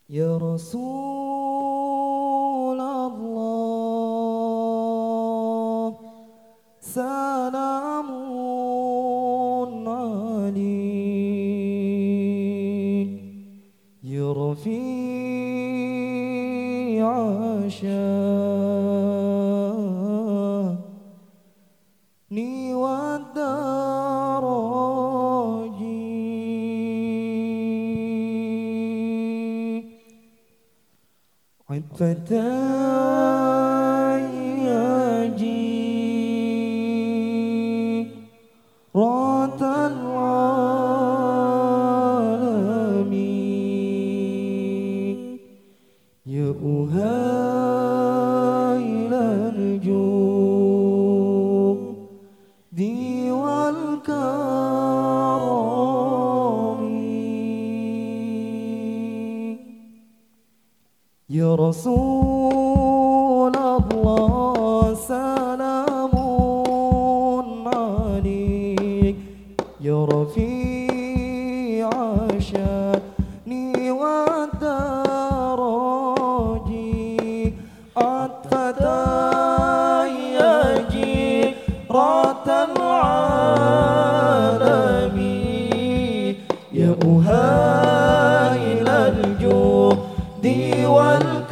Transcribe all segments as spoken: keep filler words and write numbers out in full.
Ya Rasulullah, salamun alaik. Ya Rafi'a sya'ni wa daraji. Fatayyaji Ratal alamin. Ya uhailan judi wal karami. Ya Rasulullah, salamun alaik. Ya Rafi'a sya'ni wa daraji. At-fatayyaji ratal alami. Ya uhailal judi wal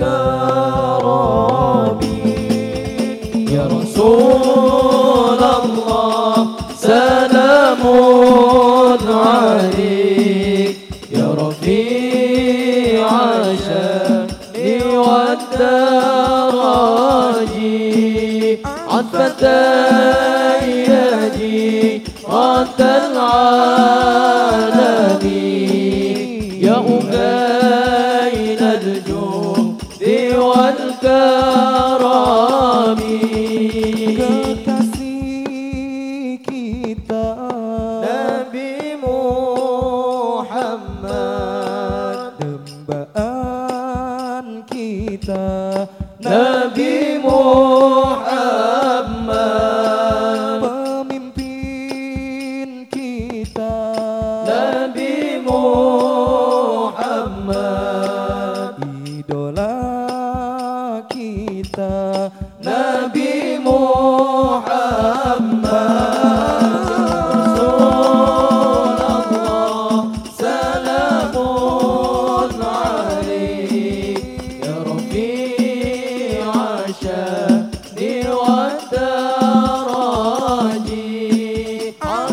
karami. Ya Rasulullah, salamun alaik. Ya Rafi'a sya'ni wa daraji. At-fatayyaji ratal alami. Ya uhailal judi wal karami. Kekasih kita Nabi Muhammad, dambaan kita Nabi Muhammad, pemimpin kita Nabi Muhammad, idola kita Nabi Muhammad. Rasulullah, salamun alaik. Ya Rafi'a sya'ni wa daraji.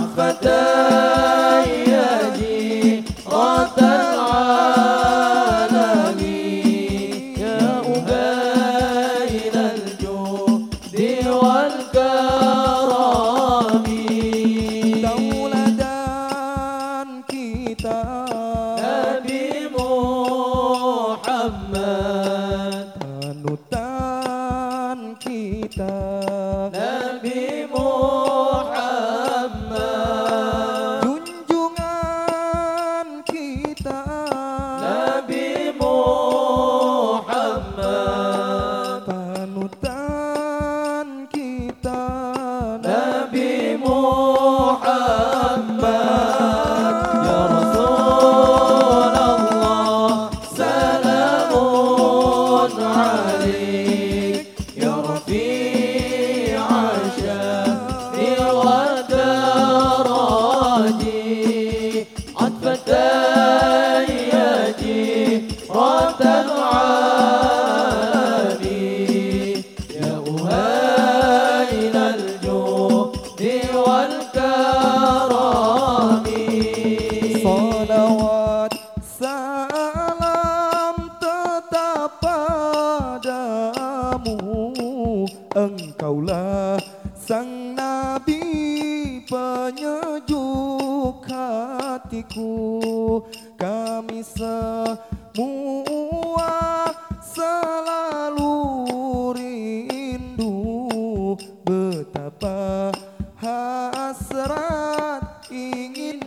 At-fatayyaji ratal alami. Ya ubailal judi wal karami. Tauladan kita Nabi Muhammad, panutan kita Nabi Muhammad, junjungan kita Nabi Muhammad, panutan kita Nabi Muhammad. Ya Rasulullah, salamun alaik. Ya Rafi'a sya'ni wa daraji. At-fatayyaji ratal alami. Ya uhailal judi wal karami. Salawat salam tetap padamu, engkaulah sang Nabi penyejuk hatiku. Kami semua selalu rindu, betapa hasrat ingin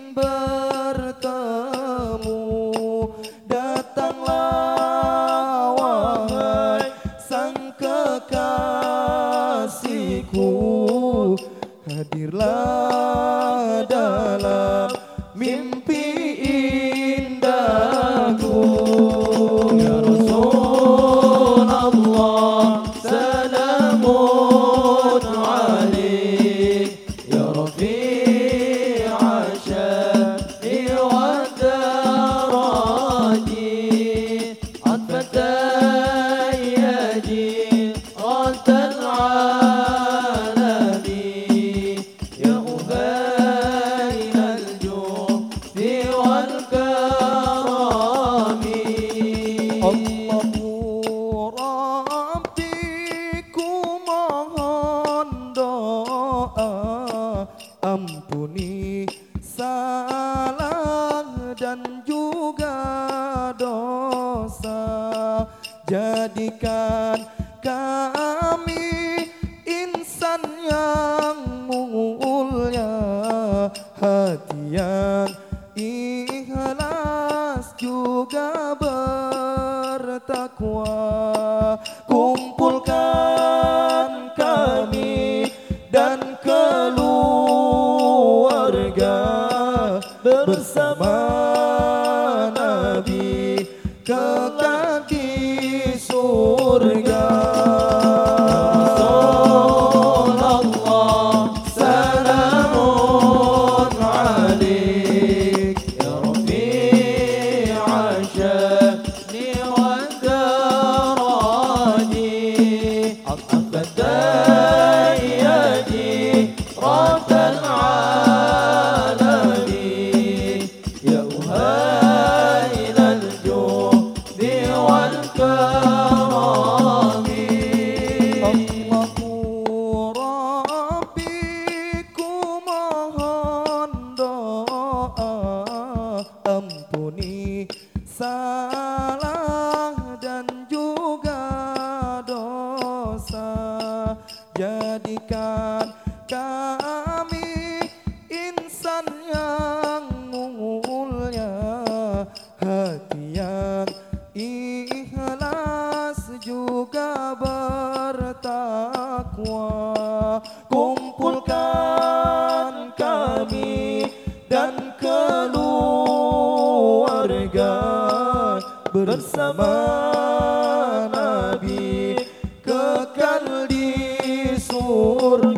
bertemu. Datanglah wahai sang kekasihku, hadirlah dalam mimpi indahku. Ya Allahu Rabbi, ku mohon doa, ampuni salah dan juga dosa, jadikan kami insan yang mulia, hati yang ikhlas juga bertakwa. Kumpulkan kami dan keluarga bersama Nabi kekal di surga. Sallallahu salamun alaik ya Rafi'a sya'ni wa daraji, Abadayyadi Rabbal alamin, ya uhailal judi wal karami. Allahu Rabbi, ku mohon doa, ampuni salah dan juga dosa, jadikan kami insan yang mulia, hati yang ikhlas juga bertakwa. Kumpulkan kami dan keluarga bersama Nabi kekal di surga.